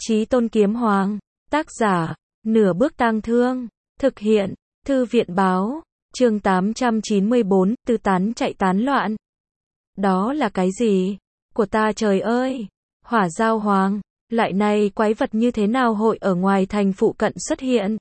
Chí Tôn Kiếm Hoàng, tác giả, Nửa Bước Tang Thương, thực hiện, Thư viện báo, chương 894, tư tán chạy tán loạn. Đó là cái gì? Của ta trời ơi! Hỏa Giao Hoàng, lại này quái vật như thế nào hội ở ngoài thành phụ cận xuất hiện?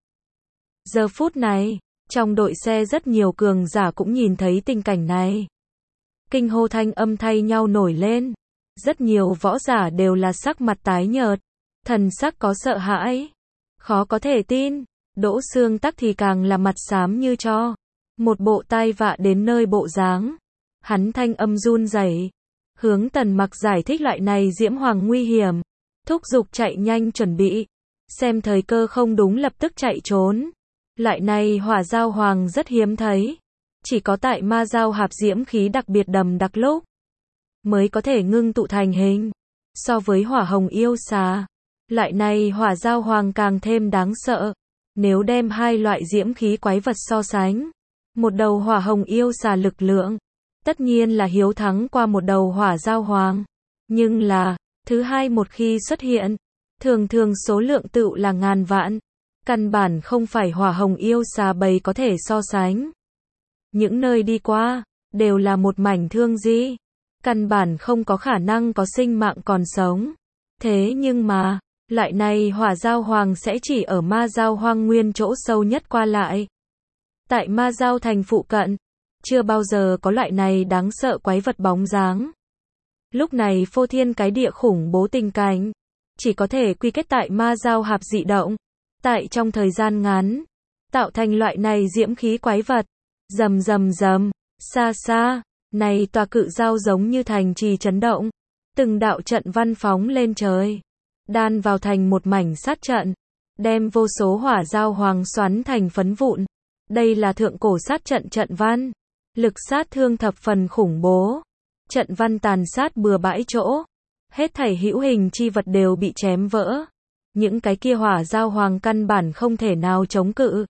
Giờ phút này, trong đội xe rất nhiều cường giả cũng nhìn thấy tình cảnh này. Kinh hô thanh âm thay nhau nổi lên. Rất nhiều võ giả đều là sắc mặt tái nhợt, thần sắc có sợ hãi, khó có thể tin. Đỗ Xương Tắc thì càng là mặt xám như tro, một bộ tai vạ đến nơi bộ dáng. Hắn thanh âm run rẩy, hướng Tần Mặc giải thích loại này Diễm Hoàng nguy hiểm, thúc giục chạy nhanh chuẩn bị, xem thời cơ không đúng lập tức chạy trốn. Loại này Hỏa Giao Hoàng rất hiếm thấy, chỉ có tại Ma Giao Hạp diễm khí đặc biệt đậm đặc lúc mới có thể ngưng tụ thành hình. So với Hỏa Hồng Yêu Xà, loại này Hỏa Giao Hoàng càng thêm đáng sợ. Nếu đem hai loại diễm khí quái vật so sánh, một đầu Hỏa Hồng Yêu Xà lực lượng tất nhiên là hiếu thắng qua một đầu Hỏa Giao Hoàng, nhưng là thứ hai một khi xuất hiện, thường thường số lượng tựu là ngàn vạn, căn bản không phải Hỏa Hồng Yêu Xà bầy có thể so sánh. Những nơi đi qua đều là một mảnh thương di, căn bản không có khả năng có sinh mạng còn sống. Thế nhưng mà, loại này Hỏa Giao Hoàng sẽ chỉ ở Ma Giao Hoang Nguyên chỗ sâu nhất qua lại. Tại Ma Giao thành phụ cận, chưa bao giờ có loại này đáng sợ quái vật bóng dáng. Lúc này phô thiên cái địa khủng bố tình cảnh, chỉ có thể quy kết tại Ma Giao Hạp dị động, tại trong thời gian ngắn, tạo thành loại này diễm khí quái vật. Rầm rầm rầm, xa xa, này tòa cự giao giống như thành trì chấn động, từng đạo trận văn phóng lên trời, đan vào thành một mảnh sát trận, đem vô số Hỏa Giao Hoàng xoắn thành phấn vụn. Đây là thượng cổ sát trận trận văn, lực sát thương thập phần khủng bố. Trận văn tàn sát bừa bãi chỗ, hết thảy hữu hình chi vật đều bị chém vỡ. Những cái kia Hỏa Giao Hoàng căn bản không thể nào chống cự.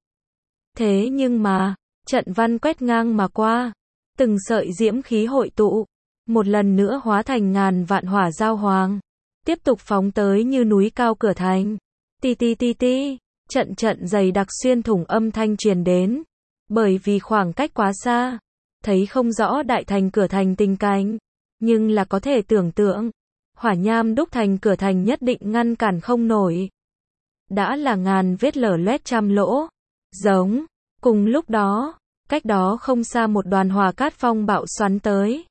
Thế nhưng mà, trận văn quét ngang mà qua, từng sợi diễm khí hội tụ, một lần nữa hóa thành ngàn vạn Hỏa Giao Hoàng, tiếp tục phóng tới như núi cao cửa thành. Ti ti ti ti, trận trận dày đặc xuyên thủng âm thanh truyền đến, bởi vì khoảng cách quá xa, thấy không rõ đại thành cửa thành tình cảnh, nhưng là có thể tưởng tượng, hỏa nham đúc thành cửa thành nhất định ngăn cản không nổi. Đã là ngàn vết lở loét trăm lỗ, giống. Cùng lúc đó, cách đó không xa một đoàn hỏa cát phong bạo xoắn tới,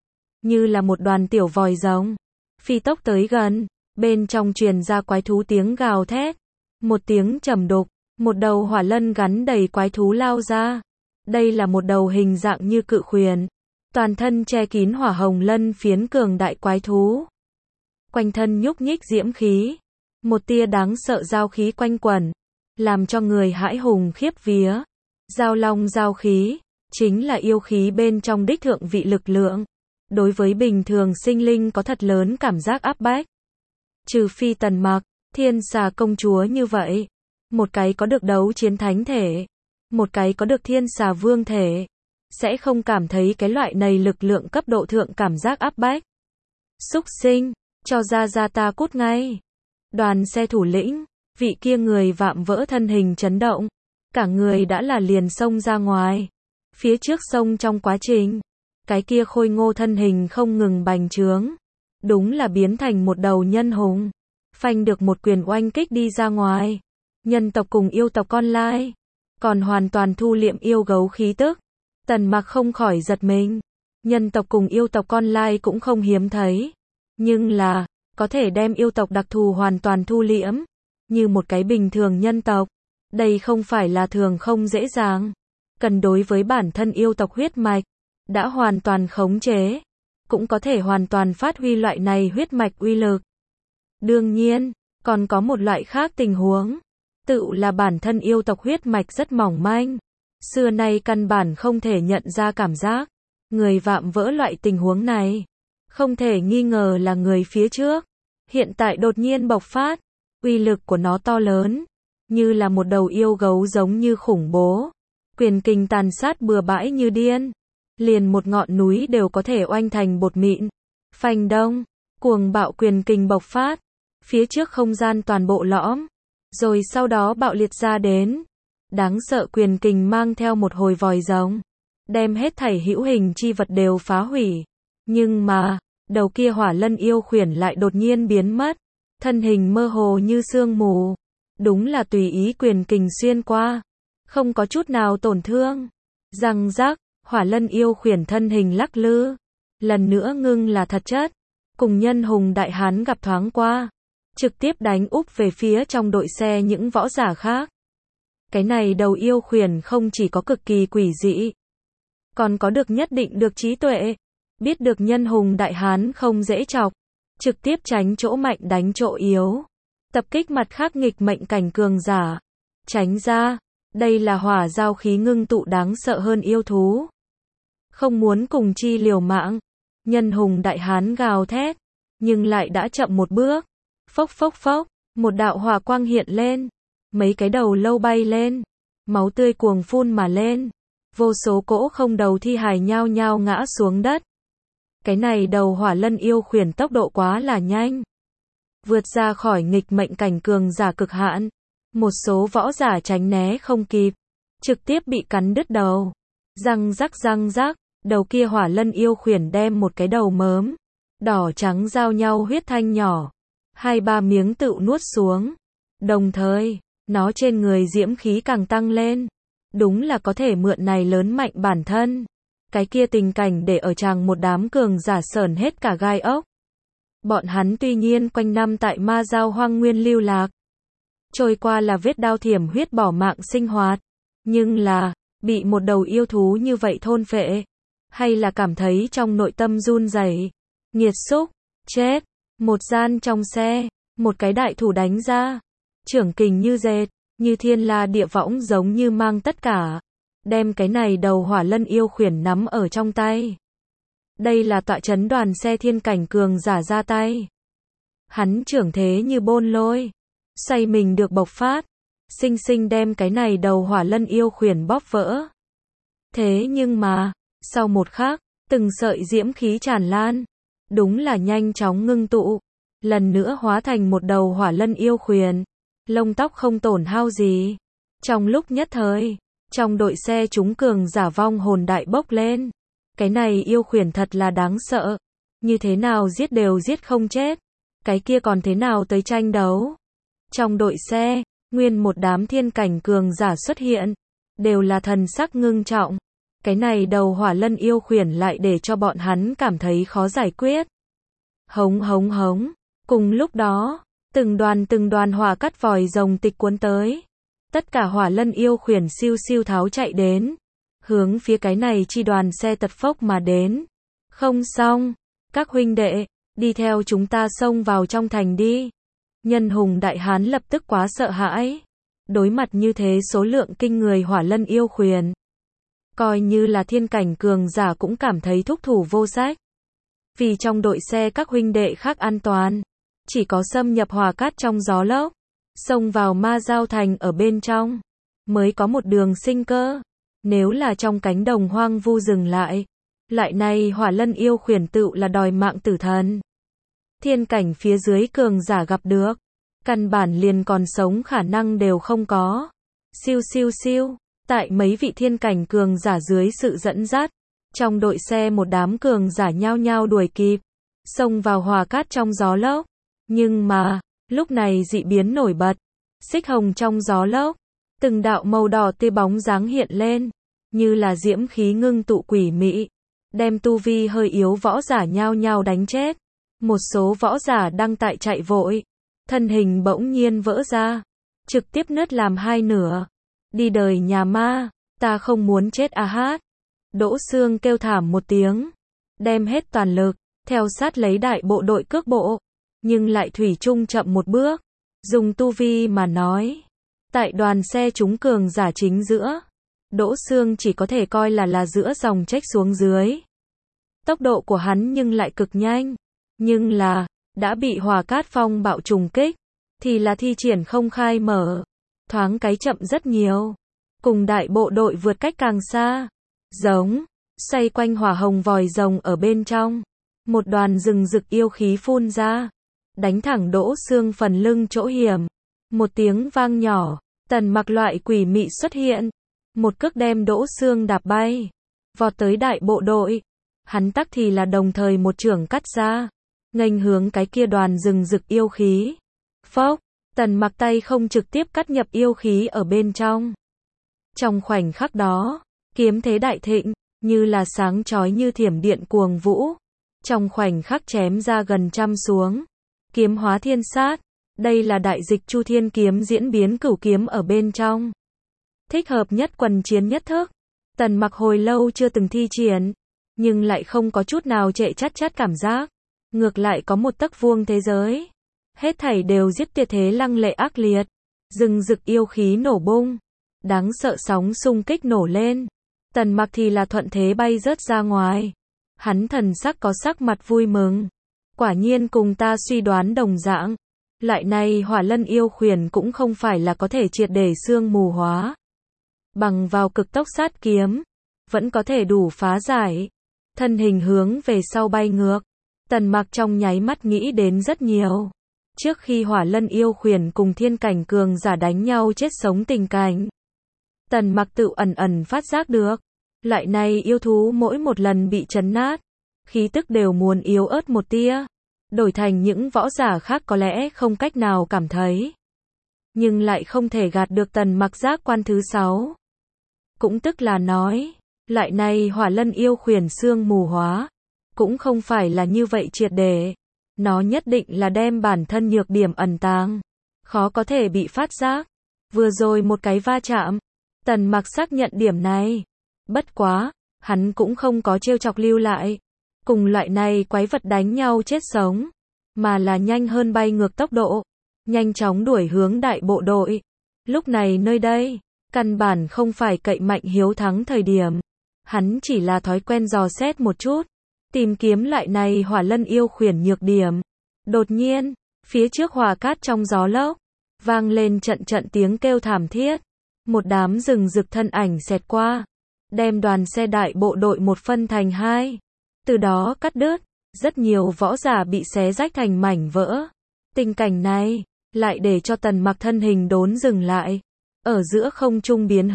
như là một đoàn tiểu vòi rồng, phi tốc tới gần, bên trong truyền ra quái thú tiếng gào thét, một tiếng trầm đục, một đầu hỏa lân gắn đầy quái thú lao ra. Đây là một đầu hình dạng như cự khuyển, toàn thân che kín hỏa hồng lân phiến cường đại quái thú. Quanh thân nhúc nhích diễm khí, một tia đáng sợ giao khí quanh quẩn, làm cho người hãi hùng khiếp vía. Giao long giao khí, chính là yêu khí bên trong đích thượng vị lực lượng. Đối với bình thường sinh linh có thật lớn cảm giác áp bách. Trừ phi Tần Mặc, Thiên Xà công chúa như vậy. Một cái có được đấu chiến thánh thể, một cái có được Thiên Xà vương thể, sẽ không cảm thấy cái loại này lực lượng cấp độ thượng cảm giác áp bách. Xúc sinh, cho ra ta cút ngay. Đoàn xe thủ lĩnh, vị kia người vạm vỡ thân hình chấn động. Cả người đã là liền xông ra ngoài. Phía trước sông trong quá trình, cái kia khôi ngô thân hình không ngừng bành trướng. Đúng là biến thành một đầu nhân hùng. Phanh được một quyền oanh kích đi ra ngoài. Nhân tộc cùng yêu tộc con lai, còn hoàn toàn thu liệm yêu gấu khí tức. Tần Mặc không khỏi giật mình. Nhân tộc cùng yêu tộc con lai cũng không hiếm thấy. Nhưng là, có thể đem yêu tộc đặc thù hoàn toàn thu liễm, như một cái bình thường nhân tộc. Đây không phải là thường không dễ dàng. Cần đối với bản thân yêu tộc huyết mạch, đã hoàn toàn khống chế, cũng có thể hoàn toàn phát huy loại này huyết mạch uy lực. Đương nhiên, còn có một loại khác tình huống, tự là bản thân yêu tộc huyết mạch rất mỏng manh, xưa nay căn bản không thể nhận ra cảm giác. Người vạm vỡ loại tình huống này, không thể nghi ngờ là người phía trước, hiện tại đột nhiên bộc phát, uy lực của nó to lớn. Như là một đầu yêu gấu giống như khủng bố, quyền kình tàn sát bừa bãi như điên, liền một ngọn núi đều có thể oanh thành bột mịn. Phanh đông, cuồng bạo quyền kình bộc phát, phía trước không gian toàn bộ lõm, rồi sau đó bạo liệt ra đến. Đáng sợ quyền kình mang theo một hồi vòi rồng, đem hết thảy hữu hình chi vật đều phá hủy. Nhưng mà, đầu kia hỏa lân yêu khuyển lại đột nhiên biến mất, thân hình mơ hồ như sương mù. Đúng là tùy ý quyền kình xuyên qua, không có chút nào tổn thương. Răng rắc, hỏa lân yêu khuyển thân hình lắc lư, lần nữa ngưng là thật chất, cùng nhân hùng đại hán gặp thoáng qua, trực tiếp đánh úp về phía trong đội xe những võ giả khác. Cái này đầu yêu khuyển không chỉ có cực kỳ quỷ dị, còn có được nhất định được trí tuệ, biết được nhân hùng đại hán không dễ chọc, trực tiếp tránh chỗ mạnh đánh chỗ yếu, tập kích mặt khác nghịch mệnh cảnh cường giả. Tránh ra, đây là hỏa giao khí ngưng tụ đáng sợ hơn yêu thú. Không muốn cùng chi liều mạng, nhân hùng đại hán gào thét, nhưng lại đã chậm một bước. Phốc phốc phốc, một đạo hỏa quang hiện lên, mấy cái đầu lâu bay lên, máu tươi cuồng phun mà lên, vô số cỗ không đầu thi hài nhao nhao ngã xuống đất. Cái này đầu hỏa lân yêu khuyển tốc độ quá là nhanh, vượt ra khỏi nghịch mệnh cảnh cường giả cực hạn, một số võ giả tránh né không kịp, trực tiếp bị cắn đứt đầu. Răng rắc, đầu kia hỏa lân yêu khuyển đem một cái đầu mớm, đỏ trắng giao nhau huyết thanh nhỏ, 2-3 miếng tự nuốt xuống. Đồng thời, nó trên người diễm khí càng tăng lên, đúng là có thể mượn này lớn mạnh bản thân. Cái kia tình cảnh để ở chàng một đám cường giả sởn hết cả gai ốc. Bọn hắn tuy nhiên quanh năm tại ma giao hoang nguyên lưu lạc, trôi qua là vết đao thiểm huyết bỏ mạng sinh hoạt, nhưng là, bị một đầu yêu thú như vậy thôn phệ, hay là cảm thấy trong nội tâm run rẩy, nghiệt xúc, chết. Một gian trong xe, một cái đại thủ đánh ra, trưởng kình như dệt, như thiên la địa võng giống như mang tất cả, đem cái này đầu hỏa lân yêu khuyển nắm ở trong tay. Đây là tọa chấn đoàn xe thiên cảnh cường giả ra tay. Hắn trưởng thế như bôn lôi, xoay mình được bộc phát, sinh sinh đem cái này đầu hỏa lân yêu khuyển bóp vỡ. Thế nhưng mà, sau một khắc, từng sợi diễm khí tràn lan, đúng là nhanh chóng ngưng tụ, lần nữa hóa thành một đầu hỏa lân yêu khuyển, lông tóc không tổn hao gì. Trong lúc nhất thời, trong đội xe chúng cường giả vong hồn đại bốc lên. Cái này yêu khuyển thật là đáng sợ, như thế nào giết đều giết không chết, cái kia còn thế nào tới tranh đấu. Trong đội xe, nguyên một đám thiên cảnh cường giả xuất hiện, đều là thần sắc ngưng trọng. Cái này đầu hỏa lân yêu khuyển lại để cho bọn hắn cảm thấy khó giải quyết. Hống hống hống, cùng lúc đó, từng đoàn hỏa cắt vòi rồng tịch cuốn tới. Tất cả hỏa lân yêu khuyển siêu siêu tháo chạy đến, hướng phía cái này chi đoàn xe tật phốc mà đến. Không xong, các huynh đệ, đi theo chúng ta xông vào trong thành đi. Nhân hùng đại hán lập tức quá sợ hãi, đối mặt như thế số lượng kinh người hỏa lân yêu khuyển, coi như là thiên cảnh cường giả cũng cảm thấy thúc thủ vô sách. Vì trong đội xe các huynh đệ khác an toàn, chỉ có xâm nhập hỏa cát trong gió lốc, xông vào ma giao thành ở bên trong, mới có một đường sinh cơ. Nếu là trong cánh đồng hoang vu dừng lại này hỏa lân yêu khuyển tựu là đòi mạng tử thần. Thiên cảnh phía dưới cường giả gặp được, căn bản liền còn sống khả năng đều không có. Siêu siêu siêu, tại mấy vị thiên cảnh cường giả dưới sự dẫn dắt, trong đội xe một đám cường giả nhao nhao đuổi kịp, xông vào hỏa cát trong gió lốc. Nhưng mà, lúc này dị biến nổi bật, xích hồng trong gió lốc, từng đạo màu đỏ tươi bóng dáng hiện lên, như là diễm khí ngưng tụ quỷ mị, đem tu vi hơi yếu võ giả nhao nhao đánh chết. Một số võ giả đang tại chạy vội, thân hình bỗng nhiên vỡ ra, trực tiếp nứt làm hai nửa. Đi đời nhà ma, ta không muốn chết à hát. Đỗ Xương kêu thảm một tiếng, đem hết toàn lực, theo sát lấy đại bộ đội cước bộ, nhưng lại thủy chung chậm một bước. Dùng tu vi mà nói, tại đoàn xe chúng cường giả chính giữa, Đỗ Xương chỉ có thể coi là giữa dòng trách xuống dưới. Tốc độ của hắn nhưng lại cực nhanh, nhưng là, đã bị hỏa cát phong bạo trùng kích, thì là thi triển không khai mở, thoáng cái chậm rất nhiều, cùng đại bộ đội vượt cách càng xa. Giống, xoay quanh hỏa hồng vòi rồng ở bên trong, một đoàn rừng rực yêu khí phun ra, đánh thẳng Đỗ Xương phần lưng chỗ hiểm. Một tiếng vang nhỏ, Tần Mặc loại quỷ mị xuất hiện, một cước đem Đỗ Xương đạp bay, vọt tới đại bộ đội. Hắn tắc thì là đồng thời một chưởng cắt ra, nghênh hướng cái kia đoàn rừng rực yêu khí. Phốc, Tần Mặc tay không trực tiếp cắt nhập yêu khí ở bên trong. Trong khoảnh khắc đó, kiếm thế đại thịnh, như là sáng chói như thiểm điện cuồng vũ. Trong khoảnh khắc chém ra gần trăm xuống. Kiếm hóa thiên sát. Đây là đại dịch Chu Thiên kiếm diễn biến cửu kiếm ở bên trong. Thích hợp nhất quần chiến nhất thức. Tần Mặc hồi lâu chưa từng thi triển, nhưng lại không có chút nào trệ chát chát cảm giác. Ngược lại có một tấc vuông thế giới. Hết thảy đều giết tiệt thế lăng lệ ác liệt. Rừng rực yêu khí nổ bung. Đáng sợ sóng xung kích nổ lên. Tần Mặc thì là thuận thế bay rớt ra ngoài. Hắn thần sắc có sắc mặt vui mừng. Quả nhiên cùng ta suy đoán đồng dạng. Lại này Hỏa Lân yêu khuyển cũng không phải là có thể triệt để xương mù hóa. Bằng vào cực tốc sát kiếm, vẫn có thể đủ phá giải. Thân hình hướng về sau bay ngược. Tần Mặc trong nháy mắt nghĩ đến rất nhiều. Trước khi Hỏa Lân yêu khuyển cùng thiên cảnh cường giả đánh nhau chết sống tình cảnh, Tần Mặc tự ẩn ẩn phát giác được. Loại này yêu thú mỗi một lần bị chấn nát, khí tức đều muốn yếu ớt một tia. Đổi thành những võ giả khác có lẽ không cách nào cảm thấy. Nhưng lại không thể gạt được Tần Mặc giác quan thứ 6. Cũng tức là nói, loại này Hỏa Lân yêu khuyển xương mù hóa, cũng không phải là như vậy triệt để. Nó nhất định là đem bản thân nhược điểm ẩn tàng, khó có thể bị phát giác. Vừa rồi một cái va chạm, Tần Mặc xác nhận điểm này. Bất quá, hắn cũng không có trêu chọc lưu lại. Cùng loại này quái vật đánh nhau chết sống, mà là nhanh hơn bay ngược tốc độ, nhanh chóng đuổi hướng đại bộ đội. Lúc này nơi đây, căn bản không phải cậy mạnh hiếu thắng thời điểm. Hắn chỉ là thói quen dò xét một chút, tìm kiếm lại này Hỏa Lân yêu khuyển nhược điểm. Đột nhiên, phía trước hỏa cát trong gió lốc, vang lên trận trận tiếng kêu thảm thiết. Một đám rừng rực thân ảnh xẹt qua, đem đoàn xe đại bộ đội một phân thành hai. Từ đó cắt đứt, rất nhiều võ giả bị xé rách thành mảnh vỡ. Tình cảnh này, lại để cho Tần Mặc thân hình đốn dừng lại. Ở giữa không trung biến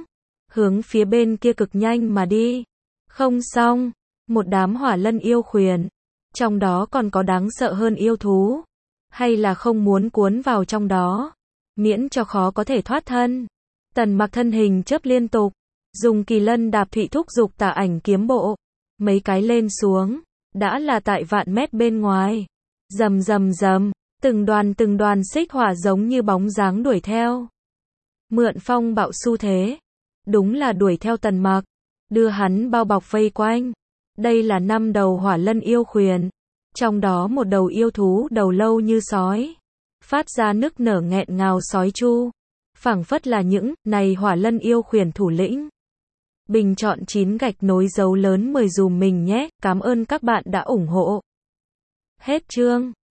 hướng phía bên kia cực nhanh mà đi. Không xong, một đám Hỏa Lân yêu khuyển, trong đó còn có đáng sợ hơn yêu thú. Hay là không muốn cuốn vào trong đó, miễn cho khó có thể thoát thân. Tần Mặc thân hình chớp liên tục, dùng Kỳ Lân đạp thụy thúc dục Tà Ảnh kiếm bộ. Mấy cái lên xuống, đã là tại vạn mét bên ngoài. Rầm rầm rầm, từng đoàn xích hỏa giống như bóng dáng đuổi theo. Mượn phong bạo xu thế, đúng là đuổi theo Tần Mặc, đưa hắn bao bọc vây quanh. Đây là 5 đầu Hỏa Lân yêu khuyển, trong đó một đầu yêu thú đầu lâu như sói, phát ra nức nở nghẹn ngào sói chu, phảng phất là những này Hỏa Lân yêu khuyển thủ lĩnh. Bình chọn 9 gạch nối dấu lớn 10 dùm mình nhé, cảm ơn các bạn đã ủng hộ. Hết chương.